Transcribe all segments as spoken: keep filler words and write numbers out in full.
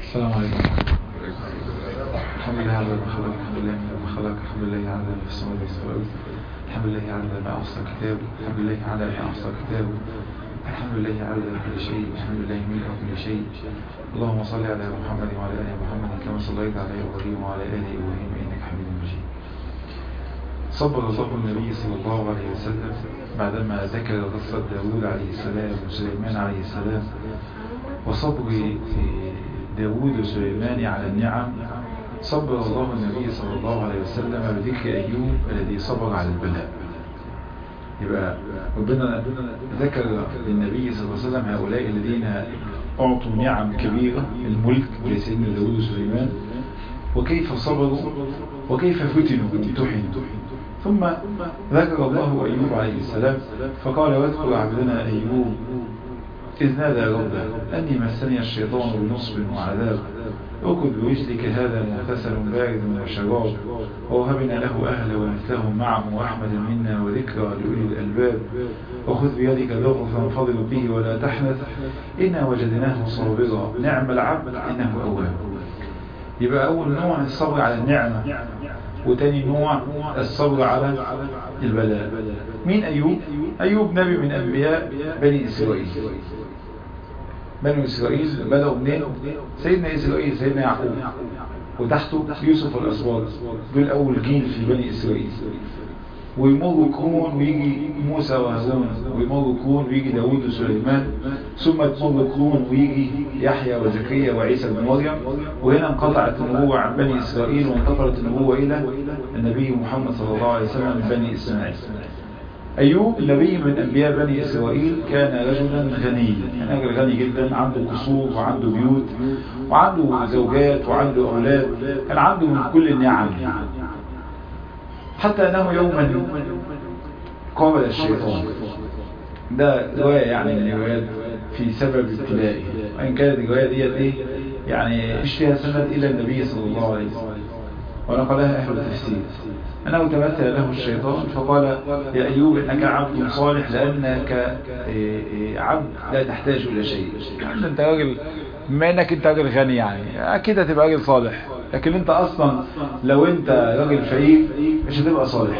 السلام عليكم. الحمد لله على ما خلق، الحمد لله على ما خلق، الحمد لله على ما في السماوات والارض، الحمد لله على ما احصى كتابه، الحمد لله على ما احصى كتابه، الحمد لله على كل شيء، الحمد لله ملء كل شيء. اللهم صل على محمد وعلى ال محمد كما صليت على ابراهيم وعلى ال ابراهيم انك حميد مجيد. صبر الله النبي صلى الله عليه وسلم بعدما ذكر قصة داود عليه السلام وسليمان عليه السلام وصبر داود وسليمان على النعم. صبر الله النبي صلى الله عليه وسلم بذكر أيوب الذي صبر على البلاء. يبقى ربنا ذكر للنبي صلى الله عليه وسلم هؤلاء الذين أعطوا نعم كبيرة، الملك لسيدنا داود وسليمان، وكيف صبروا وكيف فتنوا وامتحنوا. ثم ذكر الله أيوب عليه السلام فقال: واذكر عبدنا أيوب إذ نادى ربه أني مسني الشيطان بنصب وعذاب اركض برجلك هذا مغتسل بارد وشراب ووهبنا له أهله ومثلهم معهم ورحمة منا وذكرى لأولي الألباب وخذ بيدك ضغطا فاضرب به ولا تحنث إنا وجدناه صابرا نعم العبد إنه أواب. يبقى أول نوع الصبر على النعمة، وتاني نوع الصبر على البلاء. مين أيوب؟ أيوب نبي من أنبياء بني إسرائيل. بني إسرائيل بدأوا منين؟ سيدنا إسرائيل، سيدنا يعقوب، وتحته يوسف الأسباط، دول أول جيل في بني إسرائيل. ويمر قرون ويجي موسى وهارون، ويمر قرون ويجي داود وسليمان، ثم تمر قرون ويجي يحيى وزكريا وعيسى بن مريم، وهنا انقطعت النبوة عن بني إسرائيل وانتقلت النبوة إلى النبي محمد صلى الله عليه وسلم من بني إسماعيل. أيوب نبي من أنبياء بني إسرائيل، كان رجلا غنيا، كان رجل غني جدا، عنده قصور وعنده بيوت وعنده زوجات وعنده أولاد، كان عنده من كل النعم، حتى أنه يوما قابل الشيطان. ده رواية يعني من الروايات في سبب ابتلائه، وإن كانت الرواية ديت إيه يعني إيش فيها سند إلى النبي صلى الله عليه وسلم، ونقلها أهل التفسير أنه تمثل له الشيطان فقال: يا أيوب إنك عبد صالح لأنك عبد لا تحتاج إلى شيء. يعني أنت راجل، بما أنك أنت راجل غني يعني أكيد هتبقى راجل صالح، لكن أنت أصلا لو أنت راجل فقير مش هتبقى صالح.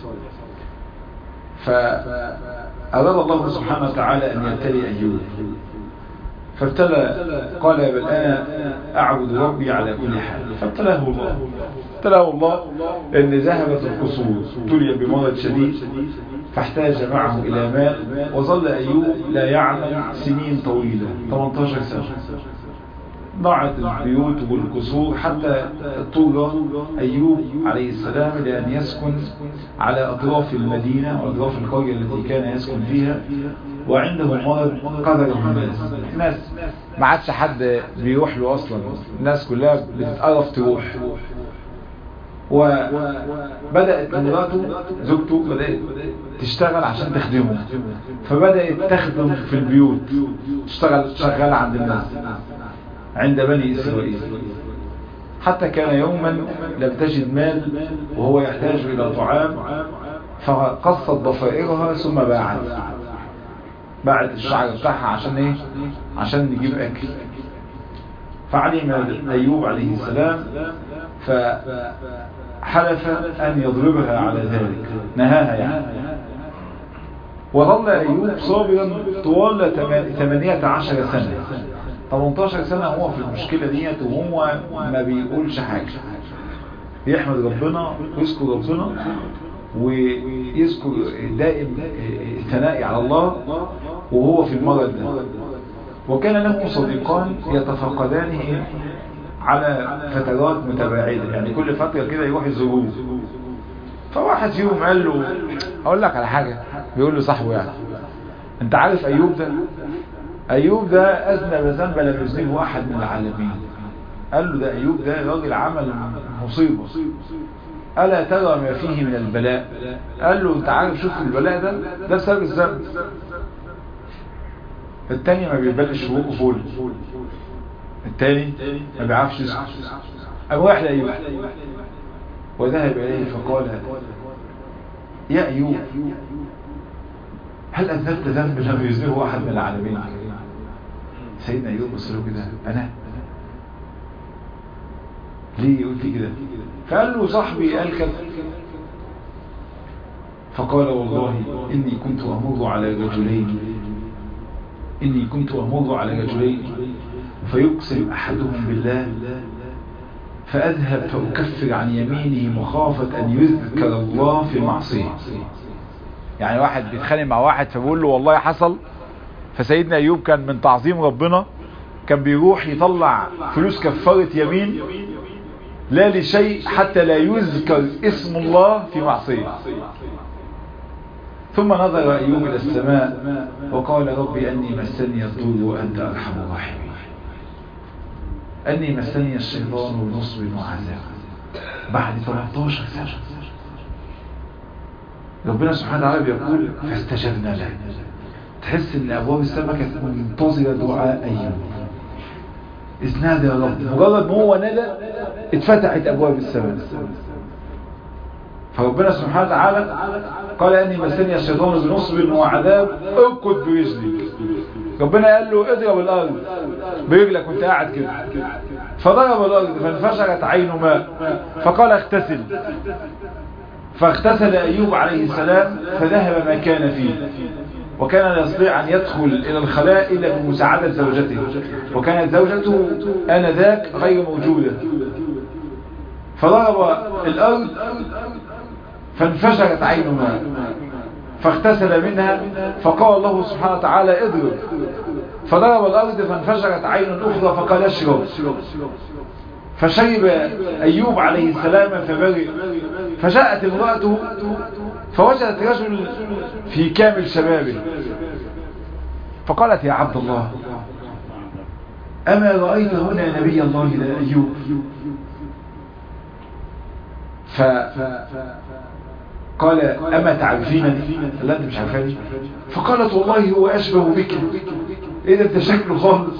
فأراد الله سبحانه وتعالى أن يبتلي أيوب، فابتلى، قال: بل أنا أعبد ربي على كل حال. فابتلاه الله، ابتلاه الله أن ذهبت القصور، ابتلي بمرض شديد فاحتاج معه إلى مال، وظل أيوب لا يعمل سنين طويلة، ثمانية عشر سنة. ضاعت البيوت والقصور حتى اضطر أيوب عليه السلام لأن يسكن على أطراف المدينة وأطراف القرية التي كان يسكن فيها، وعنده مرض قدره الناس. الناس ما عادش حد بيروح له أصلا، الناس كلها بتتقرف تروح. وبدأت مراته زوجته بدأت تشتغل عشان تخدمه، فبدأت تخدم في البيوت، تشتغل شغال عند الناس عند بني إسرائيل، حتى كان يوما لم تجد مال وهو يحتاج إلى طعام، فقصت ضفائرها ثم باعت باعت الشعر بتاعها عشان ايه؟ عشان نجيب أكل. فعلم أيوب عليه السلام فحلف أن يضربها على ذلك، نهاها يعني. وظل أيوب صابرا طوال ثمانية عشر سنة، ثمانية عشر سنة هو في المشكلة ديت، وهو ما بيقولش حاجة، بيحمد ربنا ويذكر ربنا ويذكر دائم الثناء على الله وهو في المرض ده. وكان له صديقان يتفقدانه على فترات متباعدة، يعني كل فترة كده يروح يزوروه. فواحد فيهم قال له: أقول لك على حاجة، بيقول له صاحبه يعني: أنت عارف أيوب ده؟ أيوب ده أذنب ذنب لم يذنبه أحد من العالمين. قال له: ده أيوب ده راجل عمل مصيبة، ألا ترى ما فيه من البلاء؟ قال له: أنت عارف شوف البلاء ده ده بسبب الذنب. التاني ما بيبلش فوق فول، التاني ما بيعرفش يسكت. قام راح لأيوب وذهب إليه فقال: يا أيوب هل أذنبت ذنب لم يذنبه أحد من العالمين؟ سيدنا أيوب بص له كده: أنا ليه قلت كده؟ فقال له صاحبي قال كذا. فقال والله إني كنت أمر على رجلين إني كنت أمر على رجلين فيقسم أحدهم بالله فأذهب فأكفر عن يمينه مخافة أن يذكر الله في معصية. يعني واحد بيتخانق مع واحد فبيقول له والله حصل. فسيدنا أيوب كان من تعظيم ربنا كان بيروح يطلع فلوس كفارة يمين لا لشيء حتى لا يذكر اسم الله في معصية. ثم نظر أيوب إلى السماء وقال ربي أني مسني الضر وأنت أرحم الراحمين. أني مسني الشيطان بنصب وعذاب. بعد ثلاثة عشر سنة ربنا سبحانه وتعالى بيقول فاستجبنا له. تحس ان ابواب السماء كانت منتظره دعاء ايوب. اذ نادى يا رب، مجرد ما هو نادى اتفتحت ابواب السماء. فربنا سبحانه وتعالى قال اني مسني الشيطان بنصب وعذاب اركض برجلك. ربنا قال له اضرب الارض برجلك وانت قاعد كده. فضرب الارض فانفجرت عين ماء فقال اغتسل. فاغتسل ايوب عليه السلام فذهب ما كان فيه. وكان لا يستطيع أن يدخل إلى الخلاء إلا بمساعدة زوجته، وكانت زوجته آنذاك غير موجودة. فضرب الأرض فانفجرت عين ماء فاغتسل منها. فقال الله سبحانه وتعالى اضرب. فضرب الأرض فانفجرت عين أخرى فقال اشرب. فشرب أيوب عليه السلام فبرئ. فجاءت امرأته فوجدت رجل في كامل شبابه فقالت يا عبد الله أما رأيت هنا نبي الله أيوب؟ فقال أما تعرفينني؟ لا أنت مش عارفاني. فقالت والله هو أشبه بك. إيه ده انت شكله خالص.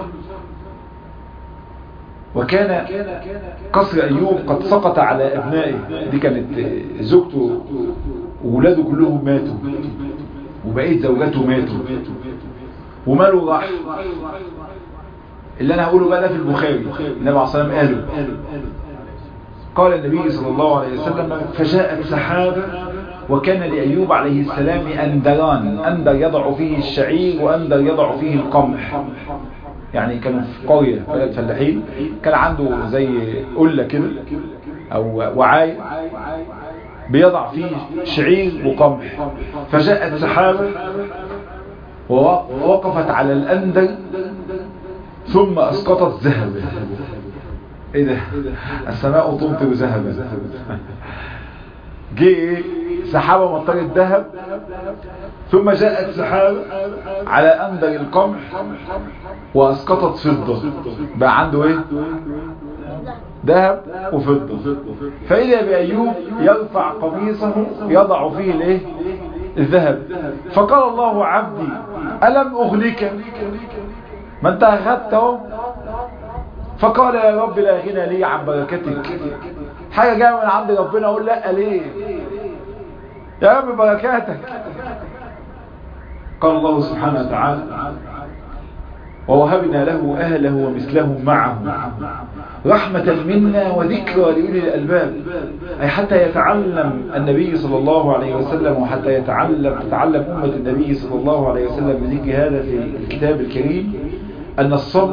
وكان قصر أيوب قد سقط على أبنائه. دي كانت زوجته وولاده كلهم ماتوا وبقيت زوجاته ماتوا وماله راح. اللي أنا هقوله بقى ده في البخاري. النبي عليه الصلاة والسلام قاله قال النبي صلى الله عليه وسلم فجاءت سحابة وكان لأيوب عليه السلام أندران. أندر يضع فيه الشعير وأندر يضع فيه القمح. يعني كانوا في قرية بلد فلاحين كان عنده زي قلة كده أو وعاء بيضع فيه شعير وقمح. فجاءت سحابة ووقفت على الأندر ثم أسقطت ذهبا. ايه ده؟ السماء تمطر ذهبا. جه سحابة مطرت ذهب ثم جاءت سحابة على أندر القمح وأسقطت فضة. بقى عنده ايه؟ ذهب وفضة. فإذا بأيوب يرفع قميصه يضع فيه الايه؟ الذهب. فقال الله عبدي ألم أغنيك؟ ما انت أخذته. فقال يا رب لا غنى لي عن بركتك. حاجة جاية من عند ربنا أقول لا ليه؟ يا رب بركاتك. قال الله سبحانه وتعالى ووهبنا له أهله ومثلهم معهم رحمة منا وذكرى لأولي الألباب. أي حتى يتعلم النبي صلى الله عليه وسلم وحتى يتعلم تتعلم أمة النبي صلى الله عليه وسلم بذكر هذا في الكتاب الكريم أن الصبر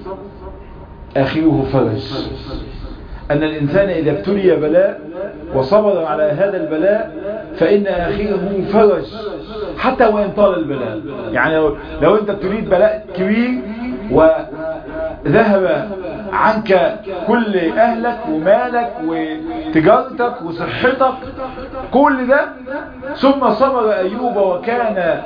آخره فرج. أن الإنسان إذا ابتلي بلاء وصبر على هذا البلاء فإن آخره فرج حتى وإن طال البلاء. يعني لو, لو أنت ابتليت بلاء كبير وذهب عنك كل أهلك ومالك وتجارتك وصحتك كل ده ثم صبر أيوب وكان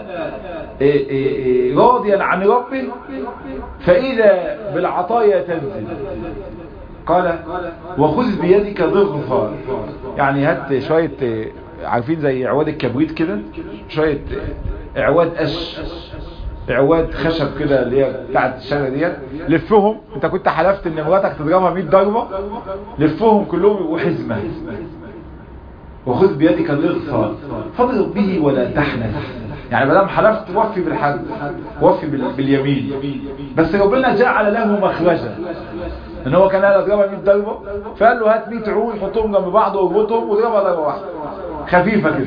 راضيا عن ربه فإذا بالعطايا تنزل. قال وخذ بيدك ضغفا. يعني هات شوية عارفين زي عواد الكبريت كده شوية عواد قش عواد خشب كده اللي هي بتاعت الشجره ديت لفهم. انت كنت حلفت ان مراتك تضربها مية ضربه لفهم كلهم يبقوا حزمه. وخذ بيدك ضغفا فاضرب به ولا تحنث. يعني ما دام حلفت وفي بالحد وفي باليمين. بس ربنا جعل له مخرجا، ان هو كان قال اضربها مية ضربه، فقال له هات مية عود حطهم جنب بعض واربطهم واضربها ضربه واحده خفيفه كده.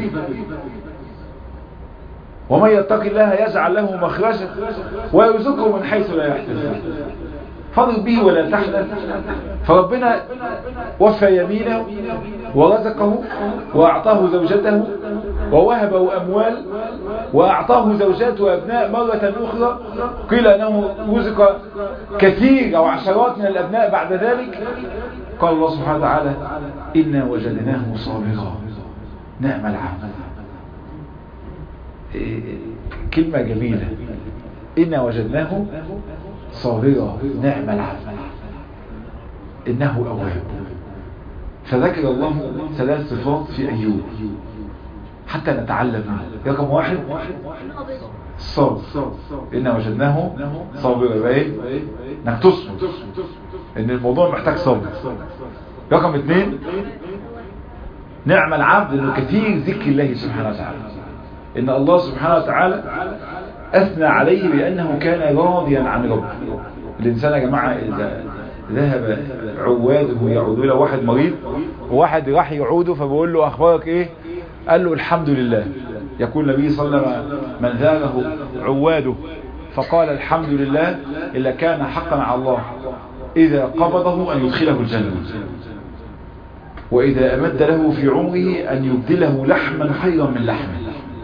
ومن يتق الله يجعل له مخرجا ويرزقه من حيث لا يحتسب فاضل به ولا تحزن. فربنا وفى يمينه ورزقه وأعطاه زوجته ووهبه أموال وأعطاه زوجات وأبناء مرة أخرى. قيل أنه رزق كثير أو عشرات من الأبناء بعد ذلك. قال الله سبحانه وتعالى إنا وجدناه صابرا نعم العبد. كلمة جميلة، إنا وجدناه صابرا نعم العبد إنه أواب. فذكر الله ثلاث صفات في أيوب حتى نتعلم منه. رقم واحد الصبر، إنا وجدناه صابرا، إيه؟ إنك تصبر، إن الموضوع محتاج صبر. رقم اثنين نعم العبد، إنه كثير ذكر الله سبحانه وتعالى، إن الله سبحانه وتعالى أثنى عليه بأنه كان راضيا عن ربه. الإنسان يا جماعة إذا ذهب عواده يعود له، واحد مريض وواحد راح يعوده فبقول له أخبارك إيه؟ قال له الحمد لله. يقول النبي صلى الله عليه وسلم من زاره عواده فقال الحمد لله إلا كان حقا على الله إذا قبضه أن يدخله الجنة، وإذا أمد له في عمره أن يبدله لحما خيرا من لحمه.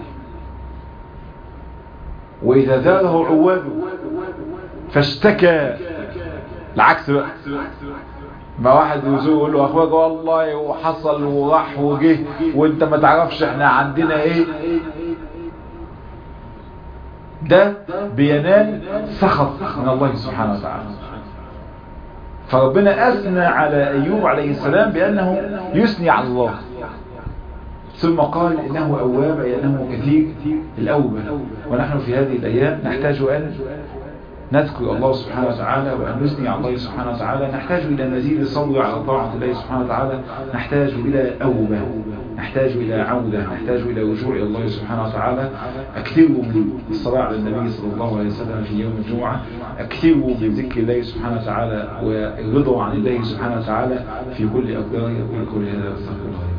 وإذا زاره عواده فاشتكى، العكس بقى، ما واحد يزور يقول له أخوك والله وحصل وراح وجه وانت ما تعرفش احنا عندنا ايه، ده بينال سخط من الله سبحانه وتعالى. فربنا أثنى على أيوب عليه السلام بأنه يثني على الله، ثم قال إنه أواب، أي أنه كثير الأوبة. ونحن في هذه الأيام نحتاج أن نذكر الله سبحانه وتعالى وأن نثني على الله سبحانه وتعالى. نحتاج إلى مزيد صبر على طاعة الله سبحانه وتعالى، نحتاج إلى أوبة، نحتاج إلى عودة، نحتاج إلى رجوع إلى الله سبحانه وتعالى. أكثروا من الصلاة على النبي صلى الله عليه وسلم في يوم الجمعة، أكثروا من ذكر الله سبحانه وتعالى والرضا عن الله سبحانه وتعالى في كل أقدار. يقول كل هذا واستغفر الله.